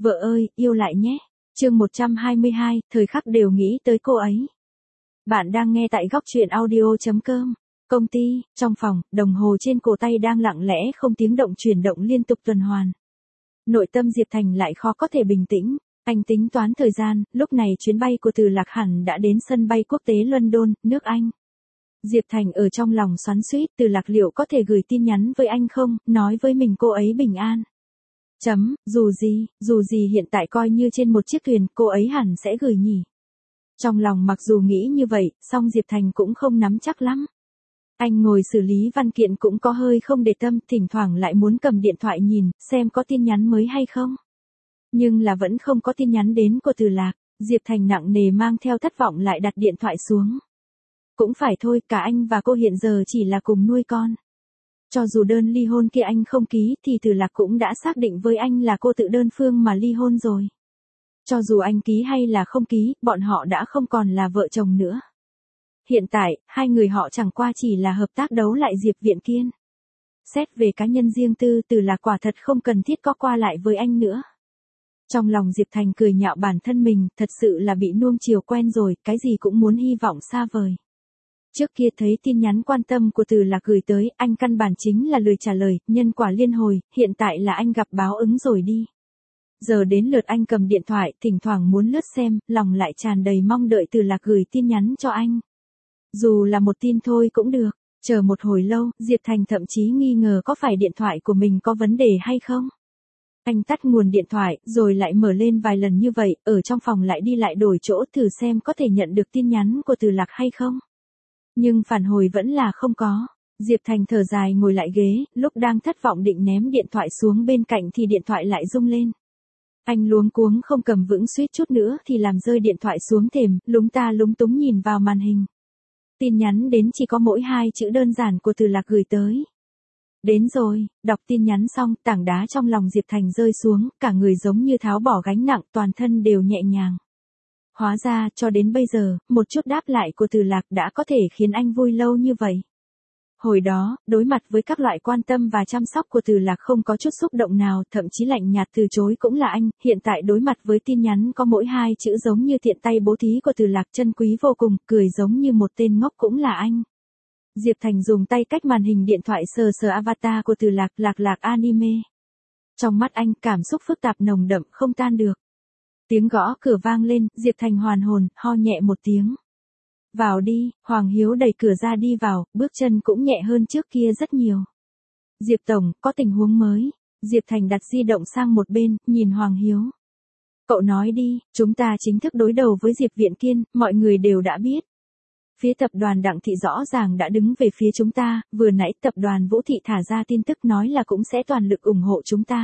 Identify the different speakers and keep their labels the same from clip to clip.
Speaker 1: Vợ ơi, yêu lại nhé. Chương 122, thời khắc đều nghĩ tới cô ấy. Bạn đang nghe tại góc truyện audio.com. Công ty, trong phòng, đồng hồ trên cổ tay đang lặng lẽ không tiếng động chuyển động liên tục tuần hoàn. Nội tâm Diệp Thành lại khó có thể bình tĩnh. Anh tính toán thời gian, lúc này chuyến bay của Từ Lạc hẳn đã đến sân bay quốc tế London, nước Anh. Diệp Thành ở trong lòng xoắn xuýt, Từ Lạc liệu có thể gửi tin nhắn với anh không, nói với mình cô ấy bình an. Dù gì hiện tại coi như trên một chiếc thuyền, cô ấy hẳn sẽ gửi nhỉ. Trong lòng mặc dù nghĩ như vậy, song Diệp Thành cũng không nắm chắc lắm. Anh ngồi xử lý văn kiện cũng có hơi không để tâm, thỉnh thoảng lại muốn cầm điện thoại nhìn, xem có tin nhắn mới hay không. Nhưng là vẫn không có tin nhắn đến của Từ Lạc, Diệp Thành nặng nề mang theo thất vọng lại đặt điện thoại xuống. Cũng phải thôi, cả anh và cô hiện giờ chỉ là cùng nuôi con. Cho dù đơn ly hôn kia anh không ký thì Từ Lạc cũng đã xác định với anh là cô tự đơn phương mà ly hôn rồi. Cho dù anh ký hay là không ký, bọn họ đã không còn là vợ chồng nữa. Hiện tại, hai người họ chẳng qua chỉ là hợp tác đấu lại Diệp Viễn Kiên. Xét về cá nhân riêng tư, Từ Lạc quả thật không cần thiết có qua lại với anh nữa. Trong lòng Diệp Thành cười nhạo bản thân mình, thật sự là bị nuông chiều quen rồi, cái gì cũng muốn hy vọng xa vời. Trước kia thấy tin nhắn quan tâm của Từ Lạc gửi tới, anh căn bản chính là lười trả lời, nhân quả liên hồi, hiện tại là anh gặp báo ứng rồi đi. Giờ đến lượt anh cầm điện thoại, thỉnh thoảng muốn lướt xem, lòng lại tràn đầy mong đợi Từ Lạc gửi tin nhắn cho anh. Dù là một tin thôi cũng được, chờ một hồi lâu, Diệp Thành thậm chí nghi ngờ có phải điện thoại của mình có vấn đề hay không. Anh tắt nguồn điện thoại, rồi lại mở lên vài lần như vậy, ở trong phòng lại đi lại đổi chỗ thử xem có thể nhận được tin nhắn của Từ Lạc hay không. Nhưng phản hồi vẫn là không có. Diệp Thành thở dài ngồi lại ghế, lúc đang thất vọng định ném điện thoại xuống bên cạnh thì điện thoại lại rung lên. Anh luống cuống không cầm vững suýt chút nữa thì làm rơi điện thoại xuống thềm, lúng túng nhìn vào màn hình. Tin nhắn đến chỉ có mỗi 2 chữ đơn giản của Từ Lạc gửi tới. Đến rồi, đọc tin nhắn xong, tảng đá trong lòng Diệp Thành rơi xuống, cả người giống như tháo bỏ gánh nặng, toàn thân đều nhẹ nhàng. Hóa ra, cho đến bây giờ, một chút đáp lại của Từ Lạc đã có thể khiến anh vui lâu như vậy. Hồi đó, đối mặt với các loại quan tâm và chăm sóc của Từ Lạc không có chút xúc động nào, thậm chí lạnh nhạt từ chối cũng là anh, hiện tại đối mặt với tin nhắn có mỗi 2 chữ giống như tiện tay bố thí của Từ Lạc chân quý vô cùng, cười giống như một tên ngốc cũng là anh. Diệp Thành dùng tay cách màn hình điện thoại sờ avatar của Từ Lạc, Lạc anime. Trong mắt anh, cảm xúc phức tạp nồng đậm không tan được. Tiếng gõ cửa vang lên, Diệp Thành hoàn hồn, ho nhẹ một tiếng. Vào đi, Hoàng Hiếu đẩy cửa ra đi vào, bước chân cũng nhẹ hơn trước kia rất nhiều. Diệp Tổng, có tình huống mới. Diệp Thành đặt di động sang một bên, nhìn Hoàng Hiếu. Cậu nói đi, chúng ta chính thức đối đầu với Diệp Viễn Kiên, mọi người đều đã biết. Phía tập đoàn Đặng Thị rõ ràng đã đứng về phía chúng ta, vừa nãy tập đoàn Vũ Thị thả ra tin tức nói là cũng sẽ toàn lực ủng hộ chúng ta.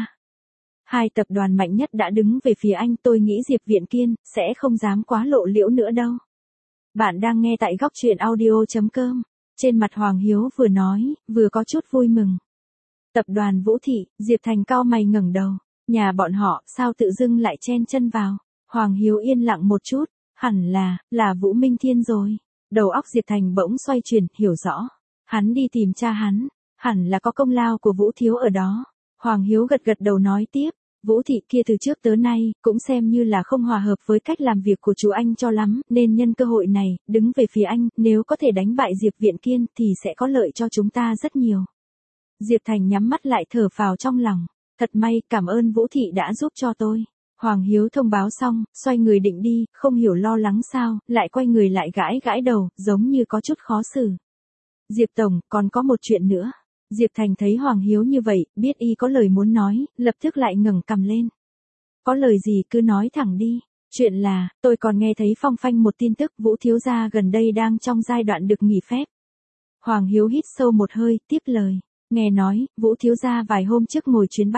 Speaker 1: 2 tập đoàn mạnh nhất đã đứng về phía anh, tôi nghĩ Diệp Viễn Kiên sẽ không dám quá lộ liễu nữa đâu. Bạn đang nghe tại góc truyện audio.com. Trên mặt Hoàng Hiếu vừa nói, vừa có chút vui mừng. Tập đoàn Vũ Thị, Diệp Thành cau mày ngẩng đầu. Nhà bọn họ, sao tự dưng lại chen chân vào. Hoàng Hiếu yên lặng một chút, hẳn là Vũ Minh Thiên rồi. Đầu óc Diệp Thành bỗng xoay chuyển, hiểu rõ. Hắn đi tìm cha hắn, hẳn là có công lao của Vũ Thiếu ở đó. Hoàng Hiếu gật đầu nói tiếp. Vũ Thị kia từ trước tới nay, cũng xem như là không hòa hợp với cách làm việc của chú anh cho lắm, nên nhân cơ hội này, đứng về phía anh, nếu có thể đánh bại Diệp Viễn Kiên thì sẽ có lợi cho chúng ta rất nhiều. Diệp Thành nhắm mắt lại thở phào trong lòng. Thật may, cảm ơn Vũ Thị đã giúp cho tôi. Hoàng Hiếu thông báo xong, xoay người định đi, không hiểu lo lắng sao, lại quay người lại gãi đầu, giống như có chút khó xử. Diệp Tổng, còn có một chuyện nữa. Diệp Thành thấy Hoàng Hiếu như vậy, biết y có lời muốn nói, lập tức lại ngẩng cằm lên. Có lời gì cứ nói thẳng đi. Chuyện là, tôi còn nghe thấy phong phanh một tin tức Vũ Thiếu Gia gần đây đang trong giai đoạn được nghỉ phép. Hoàng Hiếu hít sâu một hơi, tiếp lời. Nghe nói, Vũ Thiếu Gia vài hôm trước ngồi chuyến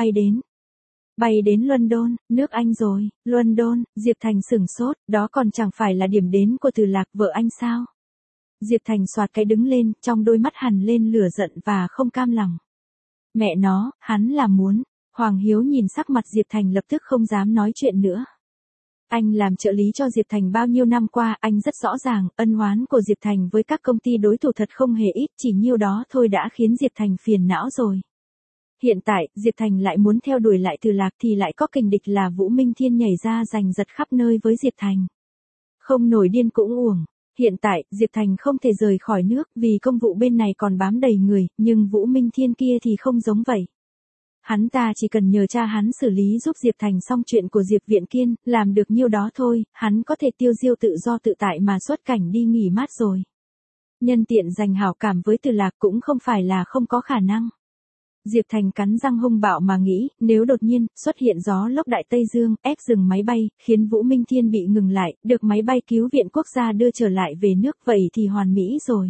Speaker 1: bay đến London, nước Anh rồi. London, Diệp Thành sửng sốt, đó còn chẳng phải là điểm đến của Từ Lạc vợ anh sao? Diệp Thành xoạt cái đứng lên, trong đôi mắt hằn lên lửa giận và không cam lòng. Mẹ nó, hắn là muốn. Hoàng Hiếu nhìn sắc mặt Diệp Thành lập tức không dám nói chuyện nữa. Anh làm trợ lý cho Diệp Thành bao nhiêu năm qua, anh rất rõ ràng, ân oán của Diệp Thành với các công ty đối thủ thật không hề ít, chỉ nhiêu đó thôi đã khiến Diệp Thành phiền não rồi. Hiện tại, Diệp Thành lại muốn theo đuổi lại Từ Lạc thì lại có kình địch là Vũ Minh Thiên nhảy ra giành giật khắp nơi với Diệp Thành. Không nổi điên cũng uổng. Hiện tại, Diệp Thành không thể rời khỏi nước vì công vụ bên này còn bám đầy người, nhưng Vũ Minh Thiên kia thì không giống vậy. Hắn ta chỉ cần nhờ cha hắn xử lý giúp Diệp Thành xong chuyện của Diệp Viện Kiên, làm được nhiêu đó thôi, hắn có thể tiêu diêu tự do tự tại mà xuất cảnh đi nghỉ mát rồi. Nhân tiện giành hảo cảm với Từ Lạc cũng không phải là không có khả năng. Diệp Thành cắn răng hung bạo mà nghĩ, nếu đột nhiên xuất hiện gió lốc Đại Tây Dương, ép dừng máy bay, khiến Vũ Minh Thiên bị ngừng lại, được máy bay cứu viện quốc gia đưa trở lại về nước vậy thì hoàn mỹ rồi.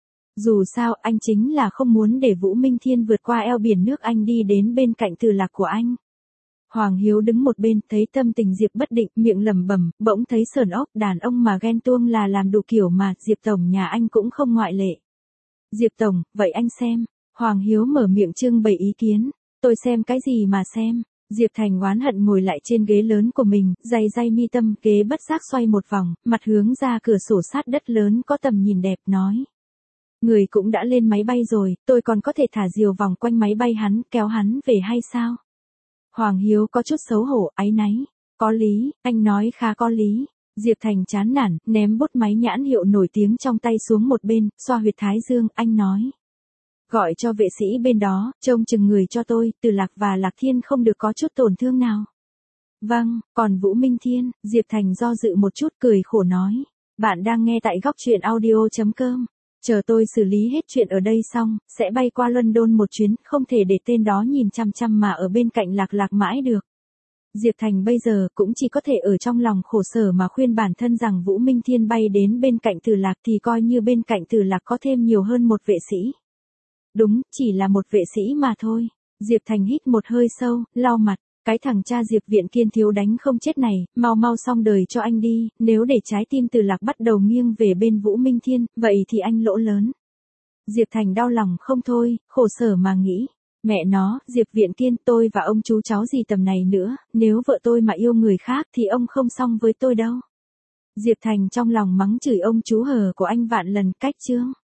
Speaker 1: Dù sao, anh chính là không muốn để Vũ Minh Thiên vượt qua eo biển nước Anh đi đến bên cạnh Từ Lạc của anh. Hoàng Hiếu đứng một bên, thấy tâm tình Diệp bất định, miệng lẩm bẩm, bỗng thấy sờn ốc, đàn ông mà ghen tuông là làm đủ kiểu mà, Diệp tổng nhà anh cũng không ngoại lệ. Diệp tổng, vậy anh xem. Hoàng Hiếu mở miệng trưng bày ý kiến. Tôi xem cái gì mà xem. Diệp Thành oán hận ngồi lại trên ghế lớn của mình, day mi tâm, ghế bất giác xoay một vòng, mặt hướng ra cửa sổ sát đất lớn có tầm nhìn đẹp nói. Người cũng đã lên máy bay rồi, tôi còn có thể thả diều vòng quanh máy bay hắn, kéo hắn về hay sao? Hoàng Hiếu có chút xấu hổ, áy náy. Có lý, anh nói khá có lý. Diệp Thành chán nản, ném bút máy nhãn hiệu nổi tiếng trong tay xuống một bên, xoa huyệt thái dương, anh nói. Gọi cho vệ sĩ bên đó, trông chừng người cho tôi, Từ Lạc và Lạc Thiên không được có chút tổn thương nào. Vâng, còn Vũ Minh Thiên, Diệp Thành do dự một chút cười khổ nói. Bạn đang nghe tại góc truyện audio.com. Chờ tôi xử lý hết chuyện ở đây xong, sẽ bay qua London một chuyến, không thể để tên đó nhìn chăm chăm mà ở bên cạnh Lạc mãi được. Diệp Thành bây giờ cũng chỉ có thể ở trong lòng khổ sở mà khuyên bản thân rằng Vũ Minh Thiên bay đến bên cạnh Từ Lạc thì coi như bên cạnh Từ Lạc có thêm nhiều hơn một vệ sĩ. Đúng, chỉ là một vệ sĩ mà thôi. Diệp Thành hít một hơi sâu, lau mặt. Cái thằng cha Diệp Viện Kiên thiếu đánh không chết này, mau xong đời cho anh đi, nếu để trái tim Từ Lạc bắt đầu nghiêng về bên Vũ Minh Thiên, vậy thì anh lỗ lớn. Diệp Thành đau lòng không thôi, khổ sở mà nghĩ. Mẹ nó, Diệp Viện Kiên, tôi và ông chú cháu gì tầm này nữa, nếu vợ tôi mà yêu người khác thì ông không xong với tôi đâu. Diệp Thành trong lòng mắng chửi ông chú hờ của anh vạn lần, cách chương.